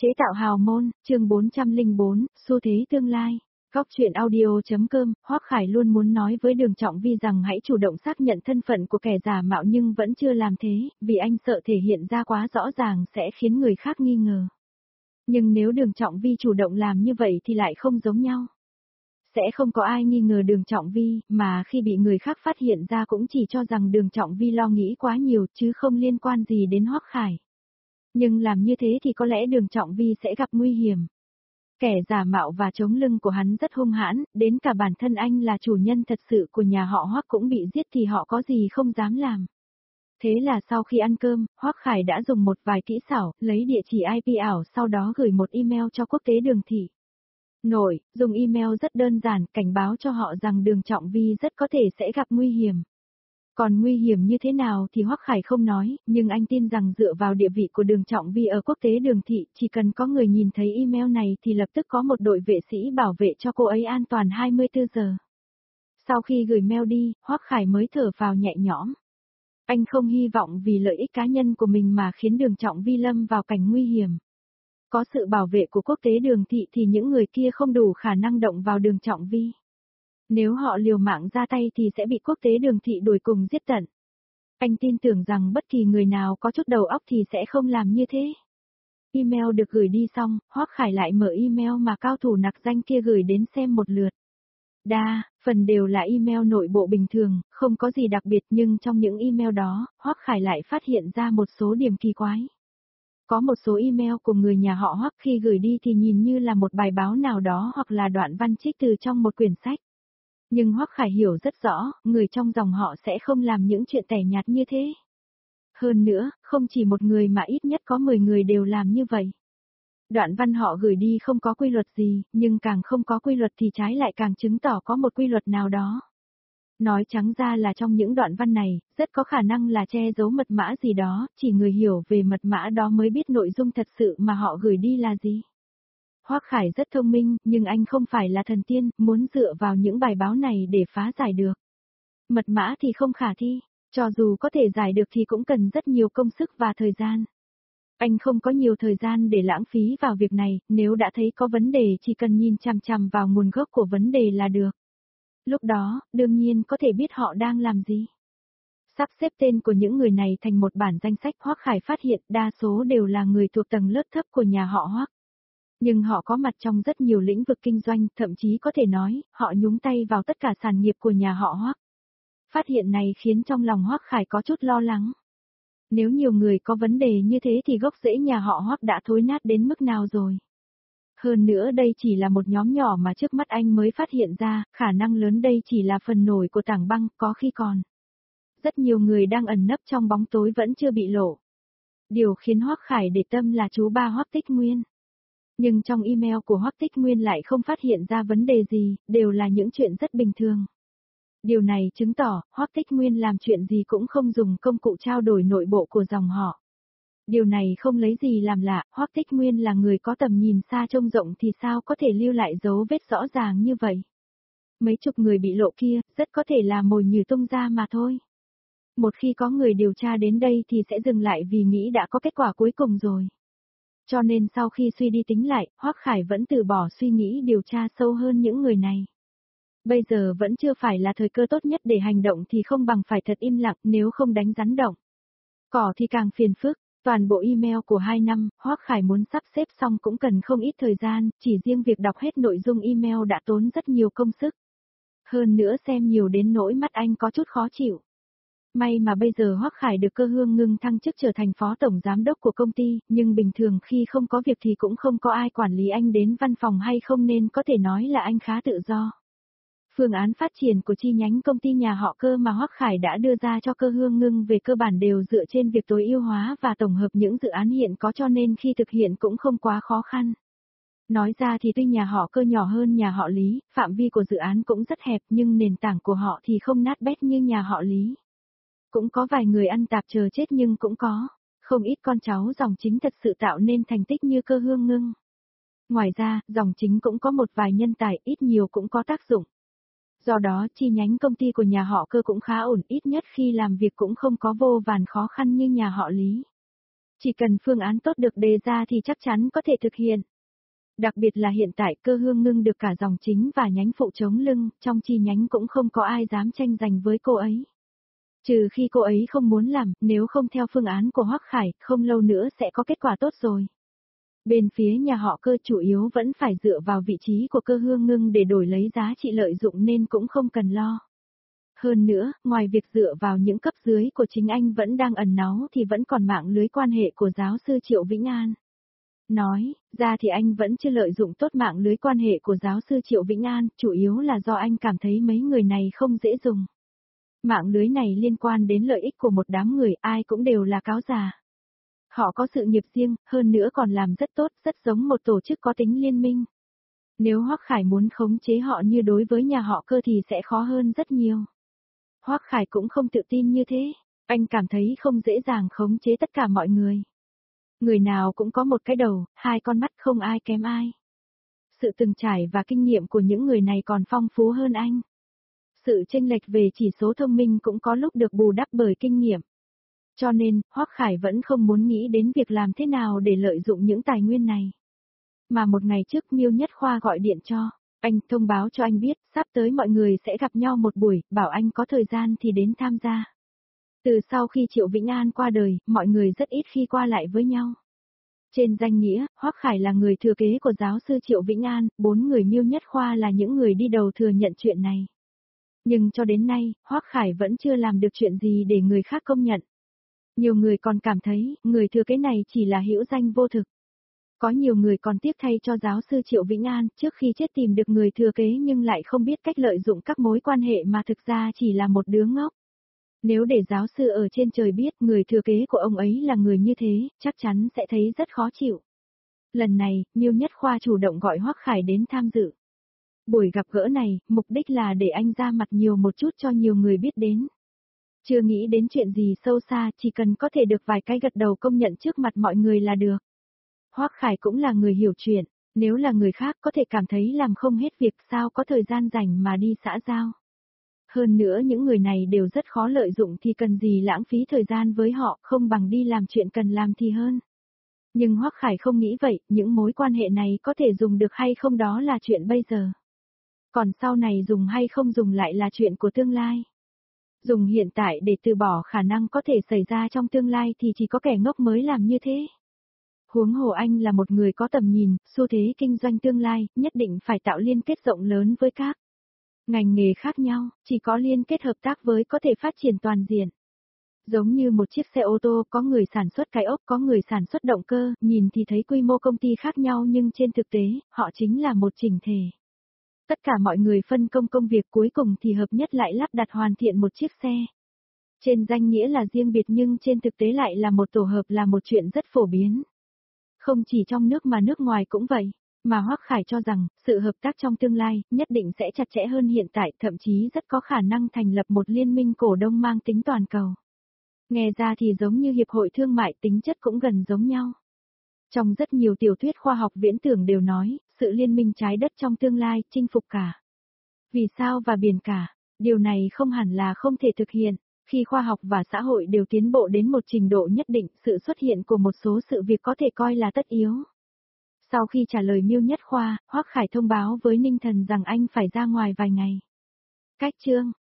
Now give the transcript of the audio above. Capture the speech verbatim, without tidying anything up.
Chế tạo hào môn, chương bốn trăm lẻ bốn, xu thế tương lai. Góc chuyện audio.com, Hoắc Khải luôn muốn nói với Đường Trọng Vi rằng hãy chủ động xác nhận thân phận của kẻ giả mạo nhưng vẫn chưa làm thế, vì anh sợ thể hiện ra quá rõ ràng sẽ khiến người khác nghi ngờ. Nhưng nếu Đường Trọng Vi chủ động làm như vậy thì lại không giống nhau. Sẽ không có ai nghi ngờ Đường Trọng Vi, mà khi bị người khác phát hiện ra cũng chỉ cho rằng Đường Trọng Vi lo nghĩ quá nhiều chứ không liên quan gì đến Hoắc Khải. Nhưng làm như thế thì có lẽ Đường Trọng Vi sẽ gặp nguy hiểm. Kẻ giả mạo và chống lưng của hắn rất hung hãn, đến cả bản thân anh là chủ nhân thật sự của nhà họ Hoắc cũng bị giết thì họ có gì không dám làm. Thế là sau khi ăn cơm, Hoắc Khải đã dùng một vài kỹ xảo, lấy địa chỉ i pê ảo sau đó gửi một email cho quốc tế Đường thị. Nội, dùng email rất đơn giản, cảnh báo cho họ rằng Đường Trọng Vi rất có thể sẽ gặp nguy hiểm. Còn nguy hiểm như thế nào thì Hoắc Khải không nói, nhưng anh tin rằng dựa vào địa vị của Đường Trọng Vi ở quốc tế Đường thị, chỉ cần có người nhìn thấy email này thì lập tức có một đội vệ sĩ bảo vệ cho cô ấy an toàn hai mươi tư giờ. Sau khi gửi mail đi, Hoắc Khải mới thở vào nhẹ nhõm. Anh không hy vọng vì lợi ích cá nhân của mình mà khiến Đường Trọng Vi lâm vào cảnh nguy hiểm. Có sự bảo vệ của quốc tế Đường thị thì những người kia không đủ khả năng động vào Đường Trọng Vi. Nếu họ liều mạng ra tay thì sẽ bị quốc tế Đường thị đuổi cùng giết tận. Anh tin tưởng rằng bất kỳ người nào có chút đầu óc thì sẽ không làm như thế. Email được gửi đi xong, Hoắc Khải lại mở email mà cao thủ nặc danh kia gửi đến xem một lượt. Đa, phần đều là email nội bộ bình thường, không có gì đặc biệt nhưng trong những email đó, Hoắc Khải lại phát hiện ra một số điểm kỳ quái. Có một số email của người nhà họ Hoắc khi gửi đi thì nhìn như là một bài báo nào đó hoặc là đoạn văn trích từ trong một quyển sách. Nhưng Hoắc Khải hiểu rất rõ, người trong dòng họ sẽ không làm những chuyện tẻ nhạt như thế. Hơn nữa, không chỉ một người mà ít nhất có mười người đều làm như vậy. Đoạn văn họ gửi đi không có quy luật gì, nhưng càng không có quy luật thì trái lại càng chứng tỏ có một quy luật nào đó. Nói trắng ra là trong những đoạn văn này, rất có khả năng là che giấu mật mã gì đó, chỉ người hiểu về mật mã đó mới biết nội dung thật sự mà họ gửi đi là gì. Hoắc Khải rất thông minh, nhưng anh không phải là thần tiên, muốn dựa vào những bài báo này để phá giải được. Mật mã thì không khả thi, cho dù có thể giải được thì cũng cần rất nhiều công sức và thời gian. Anh không có nhiều thời gian để lãng phí vào việc này, nếu đã thấy có vấn đề chỉ cần nhìn chằm chằm vào nguồn gốc của vấn đề là được. Lúc đó, đương nhiên có thể biết họ đang làm gì. Sắp xếp tên của những người này thành một bản danh sách, Hoắc Khải phát hiện đa số đều là người thuộc tầng lớp thấp của nhà họ Hoắc. Nhưng họ có mặt trong rất nhiều lĩnh vực kinh doanh, thậm chí có thể nói, họ nhúng tay vào tất cả sản nghiệp của nhà họ Hoắc. Phát hiện này khiến trong lòng Hoắc Khải có chút lo lắng. Nếu nhiều người có vấn đề như thế thì gốc rễ nhà họ Hoắc đã thối nát đến mức nào rồi. Hơn nữa đây chỉ là một nhóm nhỏ mà trước mắt anh mới phát hiện ra, khả năng lớn đây chỉ là phần nổi của tảng băng, có khi còn. Rất nhiều người đang ẩn nấp trong bóng tối vẫn chưa bị lộ. Điều khiến Hoắc Khải để tâm là chú ba Hoắc Tích Nguyên. Nhưng trong email của Hoắc Tích Nguyên lại không phát hiện ra vấn đề gì, đều là những chuyện rất bình thường. Điều này chứng tỏ, Hoắc Tích Nguyên làm chuyện gì cũng không dùng công cụ trao đổi nội bộ của dòng họ. Điều này không lấy gì làm lạ, Hoắc Tích Nguyên là người có tầm nhìn xa trông rộng thì sao có thể lưu lại dấu vết rõ ràng như vậy. Mấy chục người bị lộ kia, rất có thể là mồi nhử tung ra mà thôi. Một khi có người điều tra đến đây thì sẽ dừng lại vì nghĩ đã có kết quả cuối cùng rồi. Cho nên sau khi suy đi tính lại, Hoắc Khải vẫn từ bỏ suy nghĩ điều tra sâu hơn những người này. Bây giờ vẫn chưa phải là thời cơ tốt nhất để hành động thì không bằng phải thật im lặng, nếu không đánh rắn động. Cỏ thì càng phiền phức, toàn bộ email của hai năm, Hoắc Khải muốn sắp xếp xong cũng cần không ít thời gian, chỉ riêng việc đọc hết nội dung email đã tốn rất nhiều công sức. Hơn nữa xem nhiều đến nỗi mắt anh có chút khó chịu. May mà bây giờ Hoắc Khải được Cơ Hương Ngưng thăng chức trở thành phó tổng giám đốc của công ty, nhưng bình thường khi không có việc thì cũng không có ai quản lý anh đến văn phòng hay không nên có thể nói là anh khá tự do. Phương án phát triển của chi nhánh công ty nhà họ Cơ mà Hoắc Khải đã đưa ra cho Cơ Hương Ngưng về cơ bản đều dựa trên việc tối ưu hóa và tổng hợp những dự án hiện có cho nên khi thực hiện cũng không quá khó khăn. Nói ra thì tuy nhà họ Cơ nhỏ hơn nhà họ Lý, phạm vi của dự án cũng rất hẹp nhưng nền tảng của họ thì không nát bét như nhà họ Lý. Cũng có vài người ăn tạp chờ chết nhưng cũng có, không ít con cháu dòng chính thật sự tạo nên thành tích như Cơ Hương Ngưng. Ngoài ra, dòng chính cũng có một vài nhân tài, ít nhiều cũng có tác dụng. Do đó, chi nhánh công ty của nhà họ Cơ cũng khá ổn, ít nhất khi làm việc cũng không có vô vàn khó khăn như nhà họ Lý. Chỉ cần phương án tốt được đề ra thì chắc chắn có thể thực hiện. Đặc biệt là hiện tại Cơ Hương Ngưng được cả dòng chính và nhánh phụ chống lưng, trong chi nhánh cũng không có ai dám tranh giành với cô ấy. Trừ khi cô ấy không muốn làm, nếu không theo phương án của Hoắc Khải, không lâu nữa sẽ có kết quả tốt rồi. Bên phía nhà họ Cơ chủ yếu vẫn phải dựa vào vị trí của Cơ Hương Ngưng để đổi lấy giá trị lợi dụng nên cũng không cần lo. Hơn nữa, ngoài việc dựa vào những cấp dưới của chính anh vẫn đang ẩn náu thì vẫn còn mạng lưới quan hệ của giáo sư Triệu Vĩnh An. Nói, ra thì anh vẫn chưa lợi dụng tốt mạng lưới quan hệ của giáo sư Triệu Vĩnh An, chủ yếu là do anh cảm thấy mấy người này không dễ dùng. Mạng lưới này liên quan đến lợi ích của một đám người, ai cũng đều là cáo già. Họ có sự nghiệp riêng, hơn nữa còn làm rất tốt, rất giống một tổ chức có tính liên minh. Nếu Hoắc Khải muốn khống chế họ như đối với nhà họ Cơ thì sẽ khó hơn rất nhiều. Hoắc Khải cũng không tự tin như thế, anh cảm thấy không dễ dàng khống chế tất cả mọi người. Người nào cũng có một cái đầu, hai con mắt không ai kém ai. Sự từng trải và kinh nghiệm của những người này còn phong phú hơn anh. Sự chênh lệch về chỉ số thông minh cũng có lúc được bù đắp bởi kinh nghiệm. Cho nên, Hoắc Khải vẫn không muốn nghĩ đến việc làm thế nào để lợi dụng những tài nguyên này. Mà một ngày trước Miêu Nhất Khoa gọi điện cho, anh thông báo cho anh biết, sắp tới mọi người sẽ gặp nhau một buổi, bảo anh có thời gian thì đến tham gia. Từ sau khi Triệu Vĩnh An qua đời, mọi người rất ít khi qua lại với nhau. Trên danh nghĩa, Hoắc Khải là người thừa kế của giáo sư Triệu Vĩnh An, bốn người Miêu Nhất Khoa là những người đi đầu thừa nhận chuyện này. Nhưng cho đến nay, Hoắc Khải vẫn chưa làm được chuyện gì để người khác công nhận. Nhiều người còn cảm thấy, người thừa kế này chỉ là hữu danh vô thực. Có nhiều người còn tiếc thay cho giáo sư Triệu Vĩnh An, trước khi chết tìm được người thừa kế nhưng lại không biết cách lợi dụng các mối quan hệ mà thực ra chỉ là một đứa ngốc. Nếu để giáo sư ở trên trời biết người thừa kế của ông ấy là người như thế, chắc chắn sẽ thấy rất khó chịu. Lần này, Miêu Nhất Khoa chủ động gọi Hoắc Khải đến tham dự. Buổi gặp gỡ này, mục đích là để anh ra mặt nhiều một chút cho nhiều người biết đến. Chưa nghĩ đến chuyện gì sâu xa, chỉ cần có thể được vài cái gật đầu công nhận trước mặt mọi người là được. Hoắc Khải cũng là người hiểu chuyện, nếu là người khác có thể cảm thấy làm không hết việc sao có thời gian rảnh mà đi xã giao. Hơn nữa những người này đều rất khó lợi dụng thì cần gì lãng phí thời gian với họ, không bằng đi làm chuyện cần làm thì hơn. Nhưng Hoắc Khải không nghĩ vậy, những mối quan hệ này có thể dùng được hay không đó là chuyện bây giờ. Còn sau này dùng hay không dùng lại là chuyện của tương lai. Dùng hiện tại để từ bỏ khả năng có thể xảy ra trong tương lai thì chỉ có kẻ ngốc mới làm như thế. Huống hồ anh là một người có tầm nhìn, xu thế kinh doanh tương lai, nhất định phải tạo liên kết rộng lớn với các ngành nghề khác nhau, chỉ có liên kết hợp tác với có thể phát triển toàn diện. Giống như một chiếc xe ô tô, có người sản xuất cái ốc, có người sản xuất động cơ, nhìn thì thấy quy mô công ty khác nhau nhưng trên thực tế, họ chính là một chỉnh thể. Tất cả mọi người phân công công việc cuối cùng thì hợp nhất lại lắp đặt hoàn thiện một chiếc xe. Trên danh nghĩa là riêng biệt nhưng trên thực tế lại là một tổ hợp, là một chuyện rất phổ biến. Không chỉ trong nước mà nước ngoài cũng vậy, mà Hoắc Khải cho rằng, sự hợp tác trong tương lai, nhất định sẽ chặt chẽ hơn hiện tại, thậm chí rất có khả năng thành lập một liên minh cổ đông mang tính toàn cầu. Nghe ra thì giống như hiệp hội thương mại, tính chất cũng gần giống nhau. Trong rất nhiều tiểu thuyết khoa học viễn tưởng đều nói, sự liên minh trái đất trong tương lai, chinh phục cả vì sao và biển cả, điều này không hẳn là không thể thực hiện. Khi khoa học và xã hội đều tiến bộ đến một trình độ nhất định, sự xuất hiện của một số sự việc có thể coi là tất yếu. Sau khi trả lời Miêu Nhất Khoa, Hoắc Khải thông báo với Ninh Thần rằng anh phải ra ngoài vài ngày. Cách chương